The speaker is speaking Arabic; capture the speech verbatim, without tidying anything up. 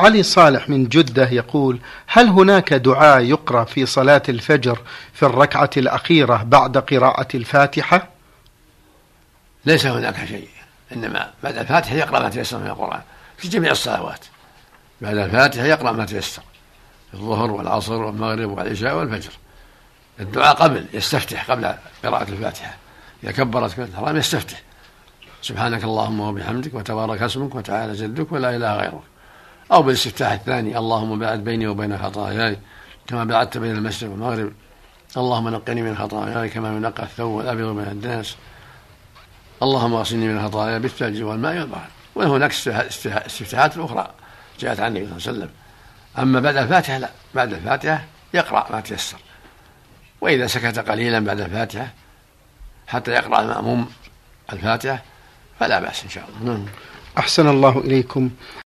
علي صالح من جدة يقول: هل هناك دعاء يقرأ في صلاة الفجر في الركعة الأخيرة بعد قراءة الفاتحة؟ ليس هناك شيء، إنما بعد الفاتحة يقرأ ما تيسر من القرآن في جميع الصلوات. بعد الفاتحة يقرأ ما تيسر في الظهر والعصر والمغرب والعشاء والفجر. الدعاء قبل يستفتح قبل قراءة الفاتحة، إذا كبرت كبيرة الإحرام يستفتح: سبحانك اللهم وبحمدك وتبارك اسمك وتعالى جدك ولا إله غيرك. أو بالاستفتاح الثاني: اللهم باعد بيني وبين خطاياي كما بعدت بين المشرق والمغرب، اللهم نقني من خطاياي كما ينقى الثوب الأبيض من الدنس، اللهم اغسلني من خطاياي بالثلج والماء والبرد. وهناك استفتاحات أخرى جاءت عن النبي صلى الله عليه وسلم. أما بعد الفاتحة لا، بعد الفاتحة يقرأ ما تيسر، وإذا سكت قليلا بعد الفاتحة حتى يقرأ المأموم الفاتحة فلا بأس إن شاء الله. أحسن الله إليكم.